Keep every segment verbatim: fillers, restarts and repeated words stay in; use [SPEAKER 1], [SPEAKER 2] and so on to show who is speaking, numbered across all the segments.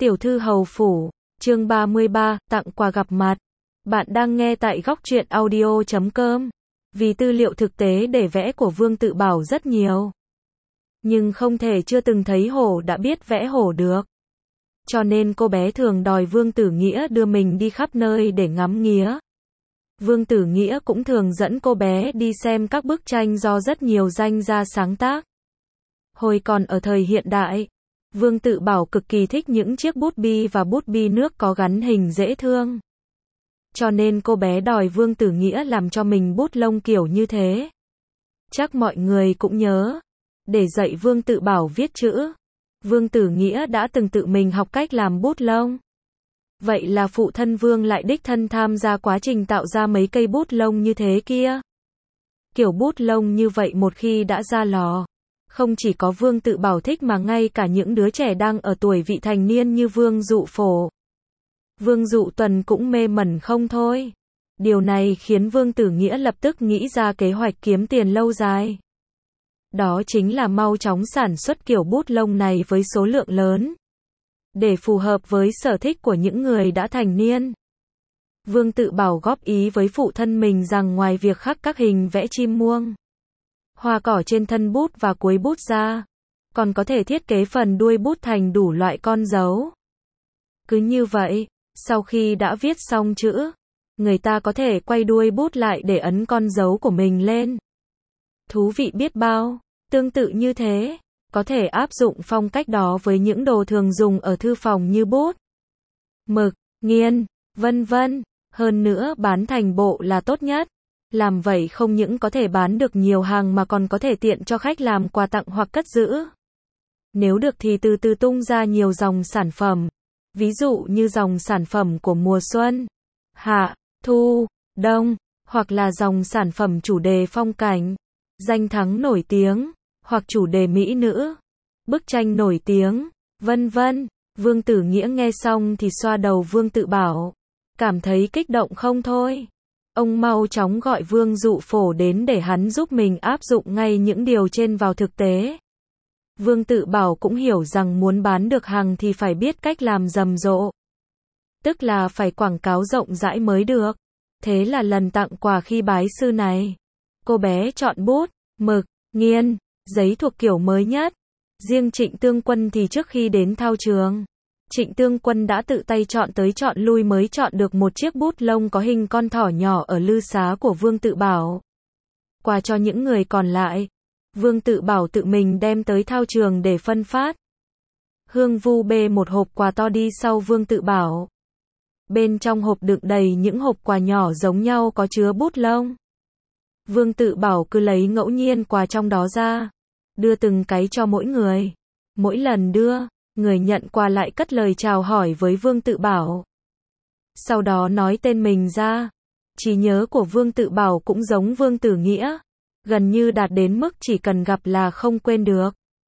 [SPEAKER 1] Tiểu thư hầu phủ, chương ba mươi ba, tặng quà gặp mặt. Bạn đang nghe tại góc truyện audio chấm com. Vì tư liệu thực tế để vẽ của Vương Tự Bảo rất nhiều. Nhưng không thể chưa từng thấy hổ đã biết vẽ hổ được. Cho nên cô bé thường đòi Vương Tử Nghĩa đưa mình đi khắp nơi để ngắm nghía. Vương Tử Nghĩa cũng thường dẫn cô bé đi xem các bức tranh do rất nhiều danh gia sáng tác. Hồi còn ở thời hiện đại, Vương Tự Bảo cực kỳ thích những chiếc bút bi và bút bi nước có gắn hình dễ thương. Cho nên cô bé đòi Vương Tử Nghĩa làm cho mình bút lông kiểu như thế. Chắc mọi người cũng nhớ, để dạy Vương Tự Bảo viết chữ, Vương Tử Nghĩa đã từng tự mình học cách làm bút lông. Vậy là phụ thân Vương lại đích thân tham gia quá trình tạo ra mấy cây bút lông như thế kia. Kiểu bút lông như vậy một khi đã ra lò, không chỉ có Vương Tự Bảo thích mà ngay cả những đứa trẻ đang ở tuổi vị thành niên như Vương Dụ Phổ, Vương Dụ Tuần cũng mê mẩn không thôi. Điều này khiến Vương Tử Nghĩa lập tức nghĩ ra kế hoạch kiếm tiền lâu dài. Đó chính là mau chóng sản xuất kiểu bút lông này với số lượng lớn, để phù hợp với sở thích của những người đã thành niên. Vương Tự Bảo góp ý với phụ thân mình rằng ngoài việc khắc các hình vẽ chim muông, hoa cỏ trên thân bút và cuối bút ra, còn có thể thiết kế phần đuôi bút thành đủ loại con dấu. Cứ như vậy, sau khi đã viết xong chữ, người ta có thể quay đuôi bút lại để ấn con dấu của mình lên. Thú vị biết bao. Tương tự như thế, có thể áp dụng phong cách đó với những đồ thường dùng ở thư phòng như bút, mực, nghiên, vân vân. Hơn nữa bán thành bộ là tốt nhất. Làm vậy không những có thể bán được nhiều hàng mà còn có thể tiện cho khách làm quà tặng hoặc cất giữ. Nếu được thì từ từ tung ra nhiều dòng sản phẩm. Ví dụ như dòng sản phẩm của mùa xuân, hạ, thu, đông, hoặc là dòng sản phẩm chủ đề phong cảnh, danh thắng nổi tiếng, hoặc chủ đề mỹ nữ, bức tranh nổi tiếng, vân vân. Vương Tử Nghĩa nghe xong thì xoa đầu Vương Tự Bảo, cảm thấy kích động không thôi. Ông mau chóng gọi Vương Dụ Phổ đến để hắn giúp mình áp dụng ngay những điều trên vào thực tế. Vương Tự Bảo cũng hiểu rằng muốn bán được hàng thì phải biết cách làm rầm rộ. Tức là phải quảng cáo rộng rãi mới được. Thế là lần tặng quà khi bái sư này, cô bé chọn bút, mực, nghiên, giấy thuộc kiểu mới nhất. Riêng Trịnh Tương Quân thì trước khi đến thao trường, Trịnh Tương Quân đã tự tay chọn tới chọn lui mới chọn được một chiếc bút lông có hình con thỏ nhỏ ở lư xá của Vương Tự Bảo. Quà cho những người còn lại, Vương Tự Bảo tự mình đem tới thao trường để phân phát. Hương Vu bê một hộp quà to đi sau Vương Tự Bảo. Bên trong hộp đựng đầy những hộp quà nhỏ giống nhau có chứa bút lông. Vương Tự Bảo cứ lấy ngẫu nhiên quà trong đó ra, đưa từng cái cho mỗi người. Mỗi lần đưa, người nhận quà lại cất lời chào hỏi với Vương Tự Bảo. Sau đó nói tên mình ra. Trí nhớ của Vương Tự Bảo cũng giống Vương Tử Nghĩa, gần như đạt đến mức chỉ cần gặp là không quên được.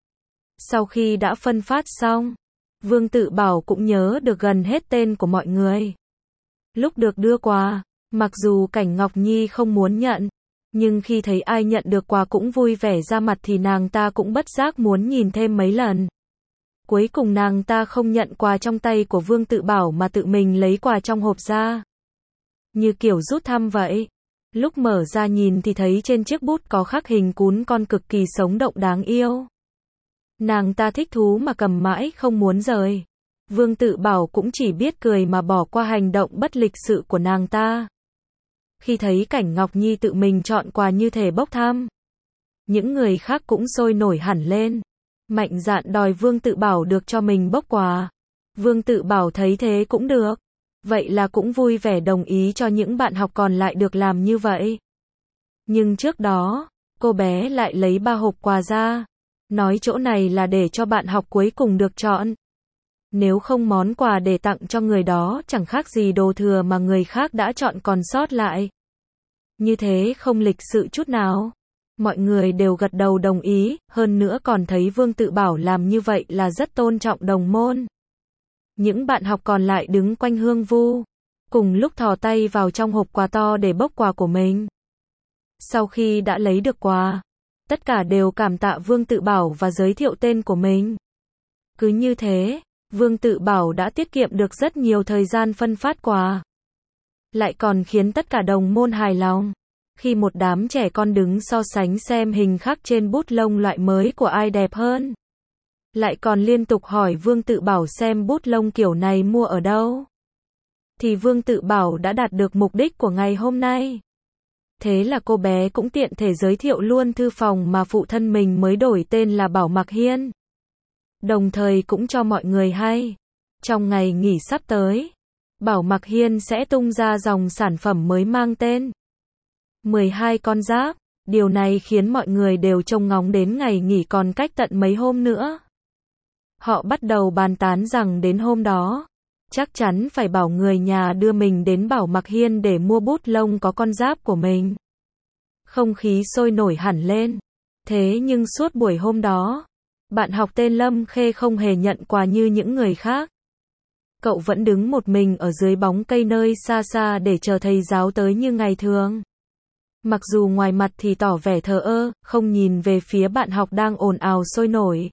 [SPEAKER 1] Sau khi đã phân phát xong, Vương Tự Bảo cũng nhớ được gần hết tên của mọi người. Lúc được đưa quà, mặc dù Cảnh Ngọc Nhi không muốn nhận, nhưng khi thấy ai nhận được quà cũng vui vẻ ra mặt thì nàng ta cũng bất giác muốn nhìn thêm mấy lần. Cuối cùng nàng ta không nhận quà trong tay của Vương Tự Bảo mà tự mình lấy quà trong hộp ra. Như kiểu rút thăm vậy. Lúc mở ra nhìn thì thấy trên chiếc bút có khắc hình cún con cực kỳ sống động đáng yêu. Nàng ta thích thú mà cầm mãi không muốn rời. Vương Tự Bảo cũng chỉ biết cười mà bỏ qua hành động bất lịch sự của nàng ta. Khi thấy Cảnh Ngọc Nhi tự mình chọn quà như thể bốc thăm, những người khác cũng sôi nổi hẳn lên, mạnh dạn đòi Vương Tự Bảo được cho mình bốc quà. Vương Tự Bảo thấy thế cũng được, vậy là cũng vui vẻ đồng ý cho những bạn học còn lại được làm như vậy. Nhưng trước đó, cô bé lại lấy ba hộp quà ra, nói chỗ này là để cho bạn học cuối cùng được chọn. Nếu không món quà để tặng cho người đó chẳng khác gì đồ thừa mà người khác đã chọn còn sót lại. Như thế không lịch sự chút nào. Mọi người đều gật đầu đồng ý, hơn nữa còn thấy Vương Tự Bảo làm như vậy là rất tôn trọng đồng môn. Những bạn học còn lại đứng quanh Hương Vu, cùng lúc thò tay vào trong hộp quà to để bốc quà của mình. Sau khi đã lấy được quà, tất cả đều cảm tạ Vương Tự Bảo và giới thiệu tên của mình. Cứ như thế, Vương Tự Bảo đã tiết kiệm được rất nhiều thời gian phân phát quà. Lại còn khiến tất cả đồng môn hài lòng. Khi một đám trẻ con đứng so sánh xem hình khắc trên bút lông loại mới của ai đẹp hơn. Lại còn liên tục hỏi Vương Tự Bảo xem bút lông kiểu này mua ở đâu. Thì Vương Tự Bảo đã đạt được mục đích của ngày hôm nay. Thế là cô bé cũng tiện thể giới thiệu luôn thư phòng mà phụ thân mình mới đổi tên là Bảo Mặc Hiên. Đồng thời cũng cho mọi người hay. Trong ngày nghỉ sắp tới, Bảo Mặc Hiên sẽ tung ra dòng sản phẩm mới mang tên mười hai con giáp. Điều này khiến mọi người đều trông ngóng đến ngày nghỉ còn cách tận mấy hôm nữa. Họ bắt đầu bàn tán rằng đến hôm đó, chắc chắn phải bảo người nhà đưa mình đến Bảo Mặc Hiên để mua bút lông có con giáp của mình. Không khí sôi nổi hẳn lên. Thế nhưng suốt buổi hôm đó, bạn học tên Lâm Khê không hề nhận quà như những người khác. Cậu vẫn đứng một mình ở dưới bóng cây nơi xa xa để chờ thầy giáo tới như ngày thường. Mặc dù ngoài mặt thì tỏ vẻ thờ ơ, không nhìn về phía bạn học đang ồn ào sôi nổi.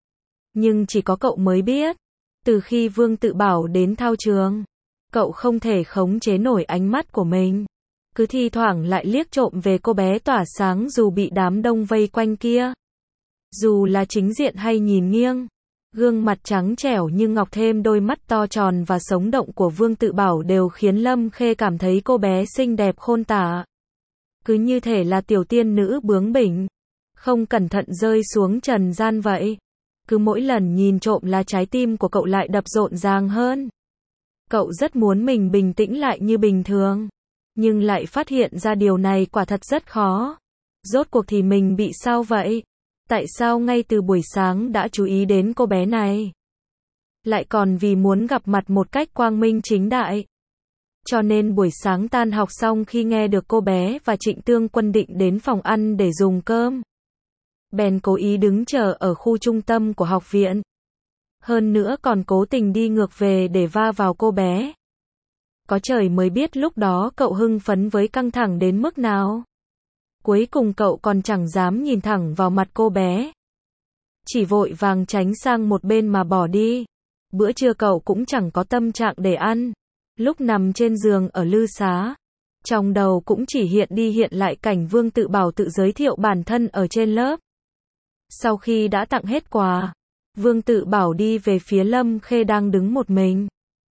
[SPEAKER 1] Nhưng chỉ có cậu mới biết, từ khi Vương Tự Bảo đến thao trường, cậu không thể khống chế nổi ánh mắt của mình. Cứ thi thoảng lại liếc trộm về cô bé tỏa sáng dù bị đám đông vây quanh kia. Dù là chính diện hay nhìn nghiêng, gương mặt trắng trẻo như ngọc thêm đôi mắt to tròn và sống động của Vương Tự Bảo đều khiến Lâm Khê cảm thấy cô bé xinh đẹp khôn tả. Cứ như thể là tiểu tiên nữ bướng bỉnh, không cẩn thận rơi xuống trần gian vậy. Cứ mỗi lần nhìn trộm là trái tim của cậu lại đập rộn ràng hơn. Cậu rất muốn mình bình tĩnh lại như bình thường, nhưng lại phát hiện ra điều này quả thật rất khó. Rốt cuộc thì mình bị sao vậy? Tại sao ngay từ buổi sáng đã chú ý đến cô bé này? Lại còn vì muốn gặp mặt một cách quang minh chính đại. Cho nên buổi sáng tan học xong khi nghe được cô bé và Trịnh Tương Quân định đến phòng ăn để dùng cơm, bèn cố ý đứng chờ ở khu trung tâm của học viện. Hơn nữa còn cố tình đi ngược về để va vào cô bé. Có trời mới biết lúc đó cậu hưng phấn với căng thẳng đến mức nào. Cuối cùng cậu còn chẳng dám nhìn thẳng vào mặt cô bé. Chỉ vội vàng tránh sang một bên mà bỏ đi. Bữa trưa cậu cũng chẳng có tâm trạng để ăn. Lúc nằm trên giường ở Lư Xá, trong đầu cũng chỉ hiện đi hiện lại cảnh Vương Tự Bảo tự giới thiệu bản thân ở trên lớp. Sau khi đã tặng hết quà, Vương Tự Bảo đi về phía Lâm Khê đang đứng một mình.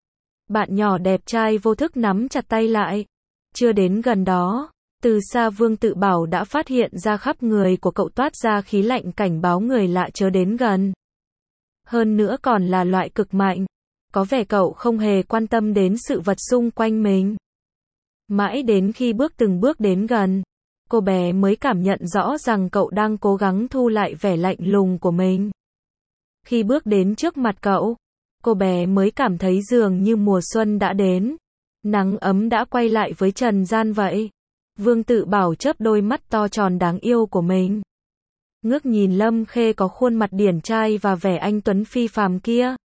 [SPEAKER 1] Bạn nhỏ đẹp trai vô thức nắm chặt tay lại. Chưa đến gần đó, từ xa Vương Tự Bảo đã phát hiện ra khắp người của cậu toát ra khí lạnh cảnh báo người lạ chớ đến gần. Hơn nữa còn là loại cực mạnh. Có vẻ cậu không hề quan tâm đến sự vật xung quanh mình. Mãi đến khi bước từng bước đến gần, cô bé mới cảm nhận rõ rằng cậu đang cố gắng thu lại vẻ lạnh lùng của mình. Khi bước đến trước mặt cậu, cô bé mới cảm thấy dường như mùa xuân đã đến. Nắng ấm đã quay lại với trần gian vậy. Vương Tự Bảo chớp đôi mắt to tròn đáng yêu của mình. Ngước nhìn Lâm Khê có khuôn mặt điển trai và vẻ anh tuấn phi phàm kia.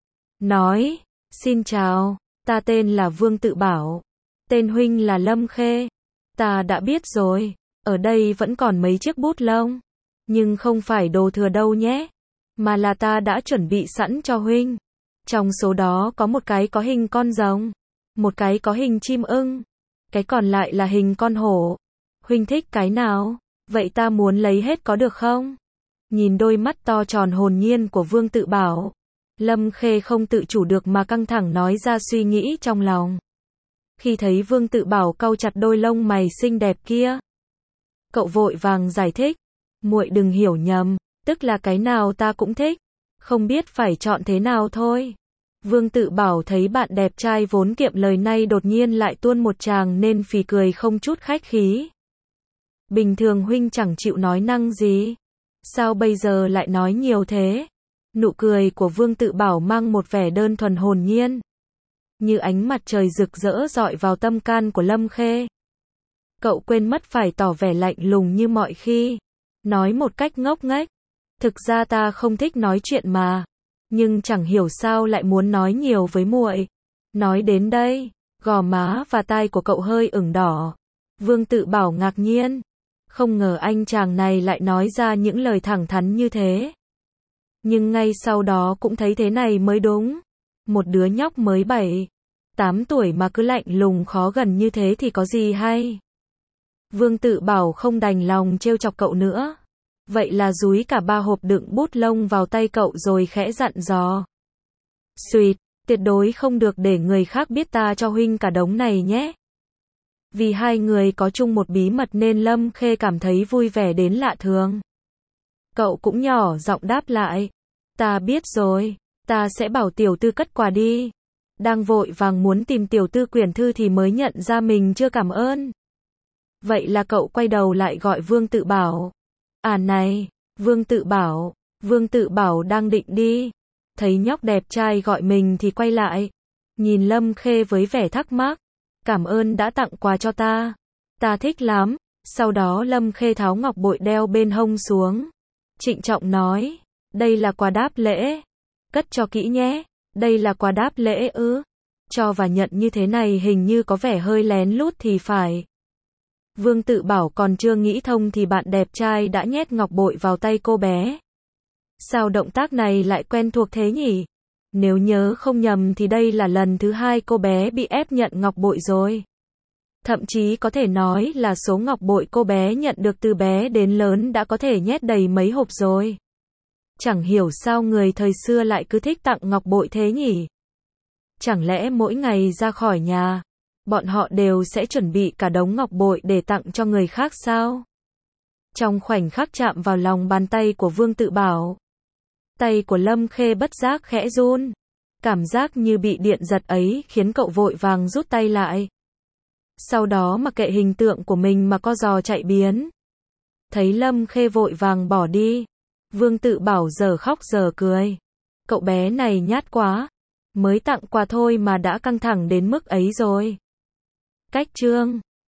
[SPEAKER 1] Nói, xin chào, ta tên là Vương Tự Bảo. Tên huynh là Lâm Khê. Ta đã biết rồi, ở đây vẫn còn mấy chiếc bút lông. Nhưng không phải đồ thừa đâu nhé. Mà là ta đã chuẩn bị sẵn cho huynh. Trong số đó có một cái có hình con rồng, một cái có hình chim ưng, cái còn lại là hình con hổ. Huynh thích cái nào? Vậy ta muốn lấy hết có được không? Nhìn đôi mắt to tròn hồn nhiên của Vương Tự Bảo, Lâm Khê không tự chủ được mà căng thẳng nói ra suy nghĩ trong lòng. Khi thấy Vương Tự Bảo cau chặt đôi lông mày xinh đẹp kia, cậu vội vàng giải thích, muội đừng hiểu nhầm, tức là cái nào ta cũng thích, không biết phải chọn thế nào thôi. Vương Tự Bảo thấy bạn đẹp trai vốn kiệm lời nay đột nhiên lại tuôn một tràng nên phì cười không chút khách khí. Bình thường huynh chẳng chịu nói năng gì, sao bây giờ lại nói nhiều thế? Nụ cười của Vương Tự Bảo mang một vẻ đơn thuần hồn nhiên, như ánh mặt trời rực rỡ rọi vào tâm can của Lâm Khê. Cậu quên mất phải tỏ vẻ lạnh lùng như mọi khi, nói một cách ngốc nghếch, thực ra ta không thích nói chuyện mà, nhưng chẳng hiểu sao lại muốn nói nhiều với muội. Nói đến đây, gò má và tai của cậu hơi ửng đỏ. Vương Tự Bảo ngạc nhiên, không ngờ anh chàng này lại nói ra những lời thẳng thắn như thế. Nhưng ngay sau đó cũng thấy thế này mới đúng. Một đứa nhóc mới bảy, tám tuổi mà cứ lạnh lùng khó gần như thế thì có gì hay. Vương Tự Bảo không đành lòng trêu chọc cậu nữa. Vậy là dúi cả ba hộp đựng bút lông vào tay cậu rồi khẽ dặn dò. Xuyệt, tuyệt đối không được để người khác biết ta cho huynh cả đống này nhé. Vì hai người có chung một bí mật nên Lâm Khê cảm thấy vui vẻ đến lạ thường. Cậu cũng nhỏ giọng đáp lại. Ta biết rồi, ta sẽ bảo tiểu tư cất quà đi. Đang vội vàng muốn tìm tiểu tư quyển thư thì mới nhận ra mình chưa cảm ơn. Vậy là cậu quay đầu lại gọi Vương Tự Bảo. À này, Vương Tự Bảo, Vương Tự Bảo đang định đi. Thấy nhóc đẹp trai gọi mình thì quay lại. Nhìn Lâm Khê với vẻ thắc mắc. Cảm ơn đã tặng quà cho ta. Ta thích lắm. Sau đó Lâm Khê tháo ngọc bội đeo bên hông xuống. Trịnh trọng nói. Đây là quà đáp lễ. Cất cho kỹ nhé. Đây là quà đáp lễ ư. Cho và nhận như thế này hình như có vẻ hơi lén lút thì phải. Vương Tự Bảo còn chưa nghĩ thông thì bạn đẹp trai đã nhét ngọc bội vào tay cô bé. Sao động tác này lại quen thuộc thế nhỉ? Nếu nhớ không nhầm thì đây là lần thứ hai cô bé bị ép nhận ngọc bội rồi. Thậm chí có thể nói là số ngọc bội cô bé nhận được từ bé đến lớn đã có thể nhét đầy mấy hộp rồi. Chẳng hiểu sao người thời xưa lại cứ thích tặng ngọc bội thế nhỉ? Chẳng lẽ mỗi ngày ra khỏi nhà, bọn họ đều sẽ chuẩn bị cả đống ngọc bội để tặng cho người khác sao? Trong khoảnh khắc chạm vào lòng bàn tay của Vương Tự Bảo, tay của Lâm Khê bất giác khẽ run. Cảm giác như bị điện giật ấy khiến cậu vội vàng rút tay lại. Sau đó mặc kệ hình tượng của mình mà co giò chạy biến. Thấy Lâm Khê vội vàng bỏ đi, Vương Tự Bảo giờ khóc giờ cười. Cậu bé này nhát quá. Mới tặng quà thôi mà đã căng thẳng đến mức ấy rồi. Cách chương